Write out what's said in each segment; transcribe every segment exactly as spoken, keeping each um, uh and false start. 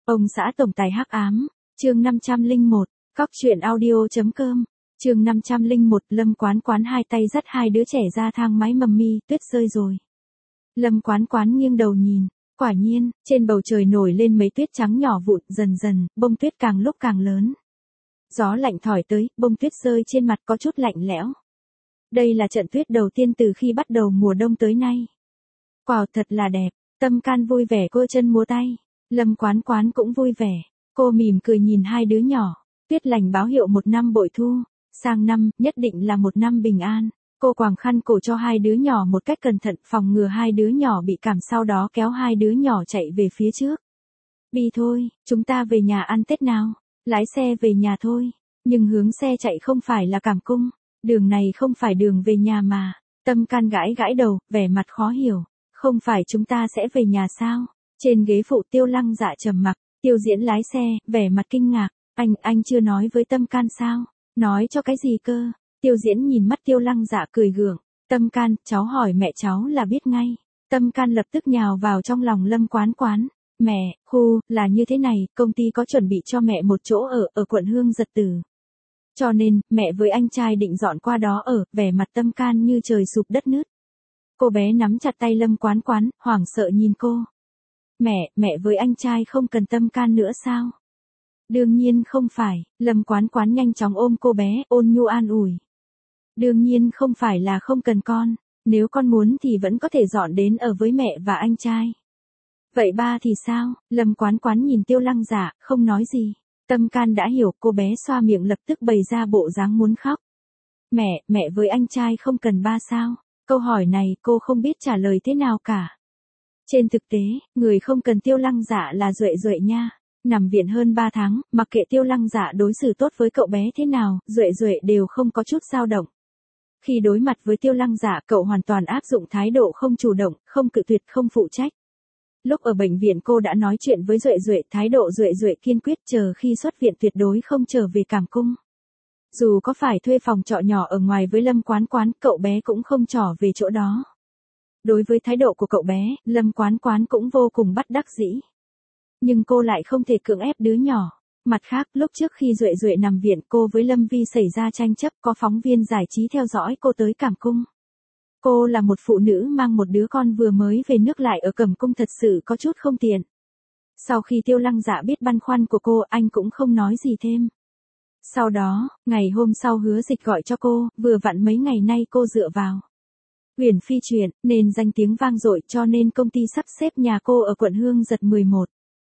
Ông xã tổng tài hắc ám, chương năm trăm lẻ một, cóc truyện audio.com, chương năm trăm lẻ một, Lâm Quán Quán hai tay dắt hai đứa trẻ ra thang máy mầm mi, tuyết rơi rồi. Lâm Quán Quán nghiêng đầu nhìn, quả nhiên, trên bầu trời nổi lên mấy tuyết trắng nhỏ vụn, dần dần, bông tuyết càng lúc càng lớn. Gió lạnh thổi tới, bông tuyết rơi trên mặt có chút lạnh lẽo. Đây là trận tuyết đầu tiên từ khi bắt đầu mùa đông tới nay. Wow, thật là đẹp, Tâm Can vui vẻ cô chân múa tay. Lâm Quán Quán cũng vui vẻ, cô mỉm cười nhìn hai đứa nhỏ, tuyết lành báo hiệu một năm bội thu, sang năm, nhất định là một năm bình an. Cô quàng khăn cổ cho hai đứa nhỏ một cách cẩn thận, phòng ngừa hai đứa nhỏ bị cảm, sau đó kéo hai đứa nhỏ chạy về phía trước. Bi thôi, chúng ta về nhà ăn Tết nào, lái xe về nhà thôi, nhưng hướng xe chạy không phải là Cảm Cung, đường này không phải đường về nhà mà. Tâm Can gãi gãi đầu, vẻ mặt khó hiểu, không phải chúng ta sẽ về nhà sao? Trên ghế phụ Tiêu Lăng Dạ trầm mặc, Tiêu Diễn lái xe, vẻ mặt kinh ngạc, anh, anh chưa nói với Tâm Can sao? Nói cho cái gì cơ? Tiêu Diễn nhìn mắt Tiêu Lăng Dạ cười gượng, Tâm Can, cháu hỏi mẹ cháu là biết ngay. Tâm Can lập tức nhào vào trong lòng Lâm Quán Quán, mẹ, khu, là như thế này, công ty có chuẩn bị cho mẹ một chỗ ở, ở quận Hương Giật Tử. Cho nên, mẹ với anh trai định dọn qua đó ở, vẻ mặt Tâm Can như trời sụp đất nứt. Cô bé nắm chặt tay Lâm Quán Quán, hoảng sợ nhìn cô. Mẹ, mẹ với anh trai không cần Tâm Can nữa sao? Đương nhiên không phải, Lâm Quán Quán nhanh chóng ôm cô bé, ôn nhu an ủi. Đương nhiên không phải là không cần con, nếu con muốn thì vẫn có thể dọn đến ở với mẹ và anh trai. Vậy ba thì sao? Lâm Quán Quán nhìn Tiêu Lăng Dạ, không nói gì. Tâm Can đã hiểu, cô bé xoa miệng lập tức bày ra bộ dáng muốn khóc. Mẹ, mẹ với anh trai không cần ba sao? Câu hỏi này cô không biết trả lời thế nào cả. Trên thực tế, người không cần Tiêu Lăng Dạ là Duệ Duệ nha. Nằm viện hơn ba tháng, mặc kệ Tiêu Lăng Dạ đối xử tốt với cậu bé thế nào, Duệ Duệ đều không có chút dao động. Khi đối mặt với Tiêu Lăng Dạ, cậu hoàn toàn áp dụng thái độ không chủ động, không cự tuyệt, không phụ trách. Lúc ở bệnh viện cô đã nói chuyện với Duệ Duệ, thái độ Duệ Duệ kiên quyết, chờ khi xuất viện tuyệt đối không trở về Cảm Cung. Dù có phải thuê phòng trọ nhỏ ở ngoài với Lâm Quán Quán, cậu bé cũng không trỏ về chỗ đó. Đối với thái độ của cậu bé, Lâm Quán Quán cũng vô cùng bất đắc dĩ. Nhưng cô lại không thể cưỡng ép đứa nhỏ. Mặt khác, lúc trước khi Duệ Duệ nằm viện, cô với Lâm Vi xảy ra tranh chấp, có phóng viên giải trí theo dõi cô tới Cảm Cung. Cô là một phụ nữ mang một đứa con vừa mới về nước lại ở Cảm Cung, thật sự có chút không tiện. Sau khi Tiêu Lăng Dạ biết băn khoăn của cô, anh cũng không nói gì thêm. Sau đó, ngày hôm sau Hứa Dịch gọi cho cô, vừa vặn mấy ngày nay cô dựa vào Huyền Phi truyện, nên danh tiếng vang dội, cho nên công ty sắp xếp nhà cô ở quận Hương Giật mười một.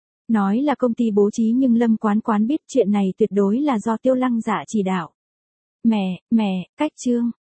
Nói là công ty bố trí nhưng Lâm Quán Quán biết chuyện này tuyệt đối là do Tiêu Lăng Dạ chỉ đạo. Mẹ, mẹ, cách chương.